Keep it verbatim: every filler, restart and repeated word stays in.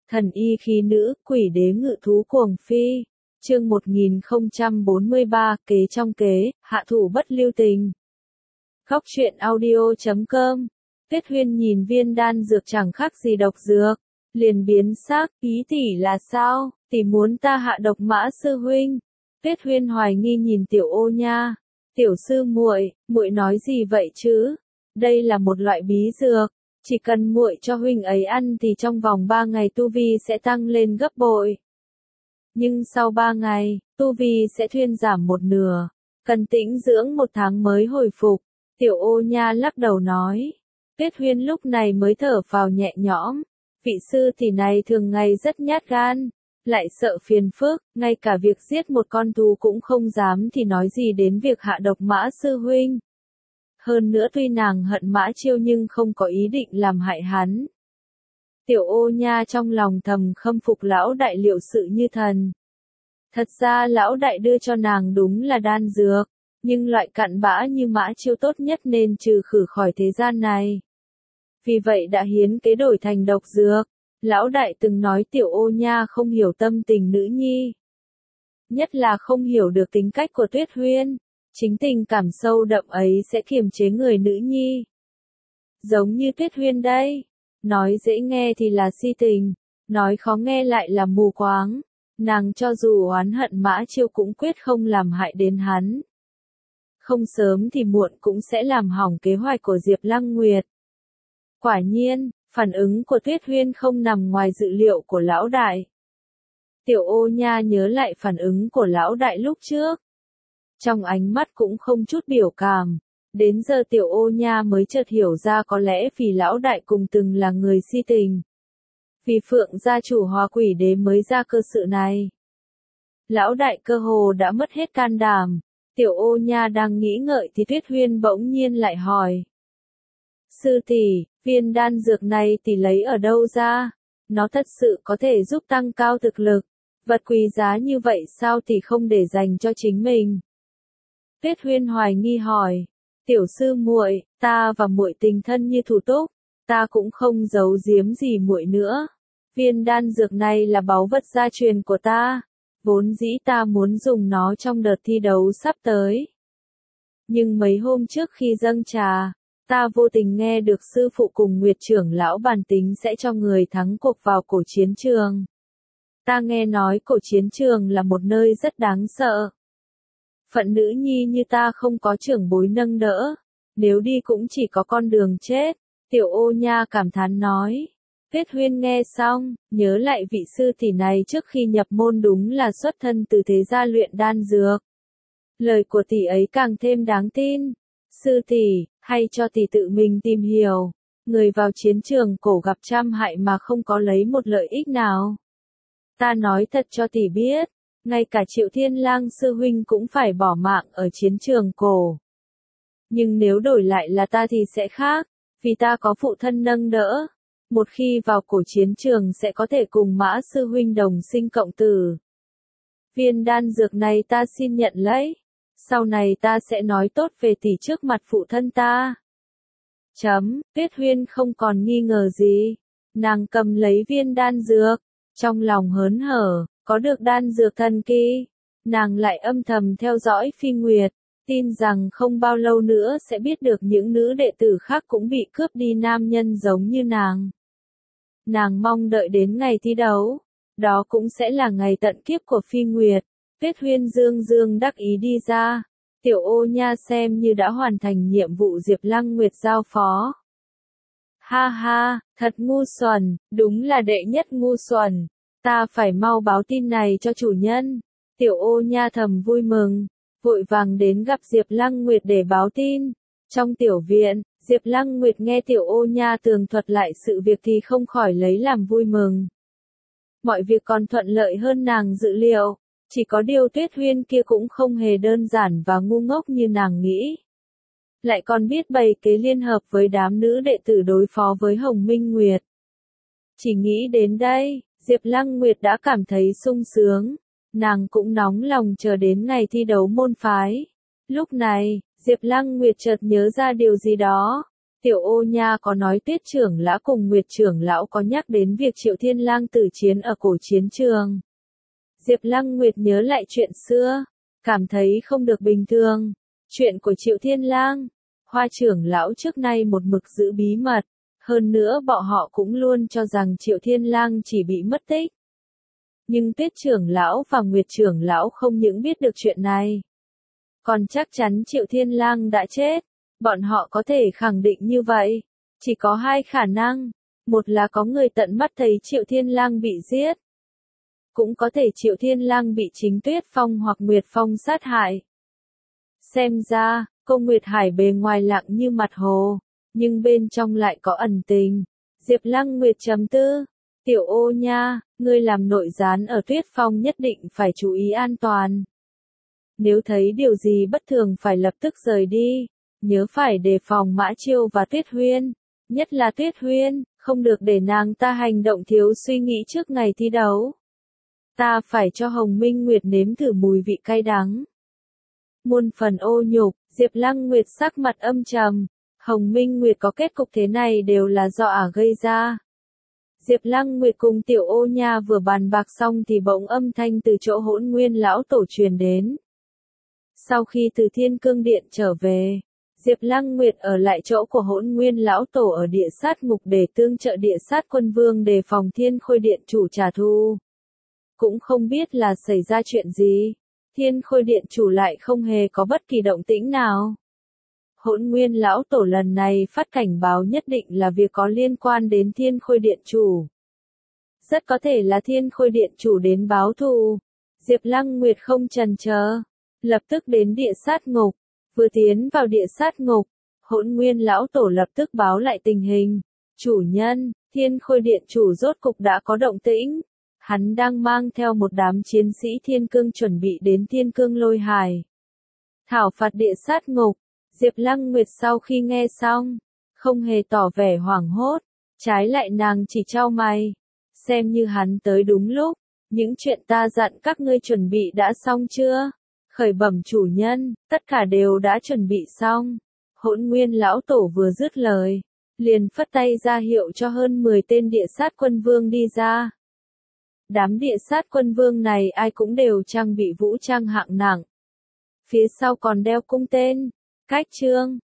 Thần y khí nữ, quỷ đế ngự thú cuồng phi. Chương một nghìn không trăm bốn mươi ba, kế trong kế, hạ thủ bất lưu tình. Góc truyện audio chấm com. Tuyết Huyên nhìn viên đan dược chẳng khác gì độc dược, liền biến sắc, ý tỷ là sao, tỷ muốn ta hạ độc Mã sư huynh. Tuyết Huyên hoài nghi nhìn Tiểu Ô Nha, tiểu sư muội, muội nói gì vậy chứ? Đây là một loại bí dược, chỉ cần muội cho huynh ấy ăn thì trong vòng ba ngày tu vi sẽ tăng lên gấp bội. Nhưng sau ba ngày, tu vi sẽ thuyên giảm một nửa, cần tĩnh dưỡng một tháng mới hồi phục. Tiểu Ô Nha lắc đầu nói. Tuyết Huyên lúc này mới thở phào nhẹ nhõm. Vị sư tỷ này thường ngày rất nhát gan, lại sợ phiền phức, ngay cả việc giết một con thú cũng không dám thì nói gì đến việc hạ độc Mã sư huynh. Hơn nữa tuy nàng hận Mã Chiêu nhưng không có ý định làm hại hắn. Tiểu Ô Nha trong lòng thầm khâm phục lão đại liệu sự như thần. Thật ra lão đại đưa cho nàng đúng là đan dược, nhưng loại cặn bã như Mã Chiêu tốt nhất nên trừ khử khỏi thế gian này. Vì vậy đã hiến kế đổi thành độc dược. Lão đại từng nói Tiểu Ô Nha không hiểu tâm tình nữ nhi. Nhất là không hiểu được tính cách của Tuyết Huyên. Chính tình cảm sâu đậm ấy sẽ kiềm chế người nữ nhi. Giống như Tuyết Huyên đây. Nói dễ nghe thì là si tình, nói khó nghe lại là mù quáng. Nàng cho dù oán hận Mã Chiêu cũng quyết không làm hại đến hắn. Không sớm thì muộn cũng sẽ làm hỏng kế hoạch của Diệp Lăng Nguyệt. Quả nhiên, phản ứng của Tuyết Huyên không nằm ngoài dự liệu của lão đại. Tiểu Ô Nha nhớ lại phản ứng của lão đại lúc trước. Trong ánh mắt cũng không chút biểu cảm. Đến giờ Tiểu Ô Nha mới chợt hiểu ra có lẽ vì lão đại cùng từng là người si tình. Vì Phượng gia chủ Hoa Quỷ Đế mới ra cơ sự này. Lão đại cơ hồ đã mất hết can đảm. Tiểu Ô Nha đang nghĩ ngợi thì Tuyết Huyên bỗng nhiên lại hỏi. Sư tỷ, viên đan dược này tỷ lấy ở đâu ra? Nó thật sự có thể giúp tăng cao thực lực. Vật quý giá như vậy sao tỷ không để dành cho chính mình? Tuyết Huyên hoài nghi hỏi. Tiểu sư muội, ta và muội tình thân như thủ túc, ta cũng không giấu giếm gì muội nữa. Viên đan dược này là báu vật gia truyền của ta, vốn dĩ ta muốn dùng nó trong đợt thi đấu sắp tới. Nhưng mấy hôm trước khi dâng trà, ta vô tình nghe được sư phụ cùng Nguyệt trưởng lão bàn tính sẽ cho người thắng cuộc vào cổ chiến trường. Ta nghe nói cổ chiến trường là một nơi rất đáng sợ. Phận nữ nhi như ta không có trưởng bối nâng đỡ, nếu đi cũng chỉ có con đường chết. Tiểu Ô Nha cảm thán nói. Tuyết Huyên nghe xong, nhớ lại vị sư tỷ này trước khi nhập môn đúng là xuất thân từ thế gia luyện đan dược. Lời của tỷ ấy càng thêm đáng tin. Sư tỷ, hay cho tỷ tự mình tìm hiểu. Người vào chiến trường cổ gặp trăm hại mà không có lấy một lợi ích nào. Ta nói thật cho tỷ biết. Ngay cả Triệu Thiên Lang sư huynh cũng phải bỏ mạng ở chiến trường cổ. Nhưng nếu đổi lại là ta thì sẽ khác, vì ta có phụ thân nâng đỡ. Một khi vào cổ chiến trường sẽ có thể cùng Mã sư huynh đồng sinh cộng tử. Viên đan dược này ta xin nhận lấy. Sau này ta sẽ nói tốt về tỷ trước mặt phụ thân ta. Chấm, Tuyết Huyên không còn nghi ngờ gì. Nàng cầm lấy viên đan dược, trong lòng hớn hở. Có được đan dược thần kỳ, nàng lại âm thầm theo dõi Phi Nguyệt, tin rằng không bao lâu nữa sẽ biết được những nữ đệ tử khác cũng bị cướp đi nam nhân giống như nàng. Nàng mong đợi đến ngày thi đấu, đó cũng sẽ là ngày tận kiếp của Phi Nguyệt. Tuyết Huyên dương dương đắc ý đi ra, Tiểu Ô Nha xem như đã hoàn thành nhiệm vụ Diệp Lăng Nguyệt giao phó. Ha ha, thật ngu xuẩn, đúng là đệ nhất ngu xuẩn. Ta phải mau báo tin này cho chủ nhân. Tiểu Ô Nha thầm vui mừng, vội vàng đến gặp Diệp Lăng Nguyệt để báo tin. Trong tiểu viện, Diệp Lăng Nguyệt nghe Tiểu Ô Nha tường thuật lại sự việc thì không khỏi lấy làm vui mừng. Mọi việc còn thuận lợi hơn nàng dự liệu, chỉ có điều Tuyết Huyên kia cũng không hề đơn giản và ngu ngốc như nàng nghĩ. Lại còn biết bày kế liên hợp với đám nữ đệ tử đối phó với Hồng Minh Nguyệt. Chỉ nghĩ đến đây, Diệp Lăng Nguyệt đã cảm thấy sung sướng, nàng cũng nóng lòng chờ đến ngày thi đấu môn phái. Lúc này, Diệp Lăng Nguyệt chợt nhớ ra điều gì đó, Tiểu Ô Nha có nói Tiết trưởng lão cùng Nguyệt trưởng lão có nhắc đến việc Triệu Thiên Lang tử chiến ở cổ chiến trường. Diệp Lăng Nguyệt nhớ lại chuyện xưa, cảm thấy không được bình thường. Chuyện của Triệu Thiên Lang, Hoa trưởng lão trước nay một mực giữ bí mật, hơn nữa bọn họ cũng luôn cho rằng Triệu Thiên Lang chỉ bị mất tích. Nhưng Tiết trưởng lão và Nguyệt trưởng lão không những biết được chuyện này, còn chắc chắn Triệu Thiên Lang đã chết. Bọn họ có thể khẳng định như vậy. Chỉ có hai khả năng. Một là có người tận mắt thấy Triệu Thiên Lang bị giết. Cũng có thể Triệu Thiên Lang bị chính Tuyết Phong hoặc Nguyệt Phong sát hại. Xem ra, cô Nguyệt Hải bề ngoài lặng như mặt hồ, nhưng bên trong lại có ẩn tình. Diệp Lăng Nguyệt trầm tư. Tiểu Ô Nha, ngươi làm nội gián ở Tuyết Phong nhất định phải chú ý an toàn. Nếu thấy điều gì bất thường phải lập tức rời đi. Nhớ phải đề phòng Mã Chiêu và Tuyết Huyên, nhất là Tuyết Huyên, không được để nàng ta hành động thiếu suy nghĩ trước ngày thi đấu. Ta phải cho Hồng Minh Nguyệt nếm thử mùi vị cay đắng. Muôn phần ô nhục, Diệp Lăng Nguyệt sắc mặt âm trầm, Hồng Minh Nguyệt có kết cục thế này đều là do ả gây ra. Diệp Lăng Nguyệt cùng Tiểu Ô Nha vừa bàn bạc xong thì bỗng âm thanh từ chỗ Hỗn Nguyên lão tổ truyền đến. Sau khi từ Thiên Cương Điện trở về, Diệp Lăng Nguyệt ở lại chỗ của Hỗn Nguyên lão tổ ở địa sát ngục để tương trợ địa sát quân vương đề phòng Thiên Khôi Điện chủ trả thù. Cũng không biết là xảy ra chuyện gì, Thiên Khôi Điện chủ lại không hề có bất kỳ động tĩnh nào. Hỗn Nguyên lão tổ lần này phát cảnh báo nhất định là việc có liên quan đến Thiên Khôi Điện chủ. Rất có thể là Thiên Khôi Điện chủ đến báo thù. Diệp Lăng Nguyệt không chần chờ, lập tức đến địa sát ngục. Vừa tiến vào địa sát ngục, Hỗn Nguyên lão tổ lập tức báo lại tình hình. Chủ nhân, Thiên Khôi Điện chủ rốt cục đã có động tĩnh. Hắn đang mang theo một đám chiến sĩ Thiên Cương chuẩn bị đến Thiên Cương Lôi Hải. Thảo phạt địa sát ngục. Diệp Lăng Nguyệt sau khi nghe xong, không hề tỏ vẻ hoảng hốt, trái lại nàng chỉ chau mày. Xem như hắn tới đúng lúc, những chuyện ta dặn các ngươi chuẩn bị đã xong chưa? Khởi bẩm chủ nhân, tất cả đều đã chuẩn bị xong. Hỗn Nguyên lão tổ vừa dứt lời, liền phất tay ra hiệu cho hơn mười tên địa sát quân vương đi ra. Đám địa sát quân vương này ai cũng đều trang bị vũ trang hạng nặng. Phía sau còn đeo cung tên, cách trương,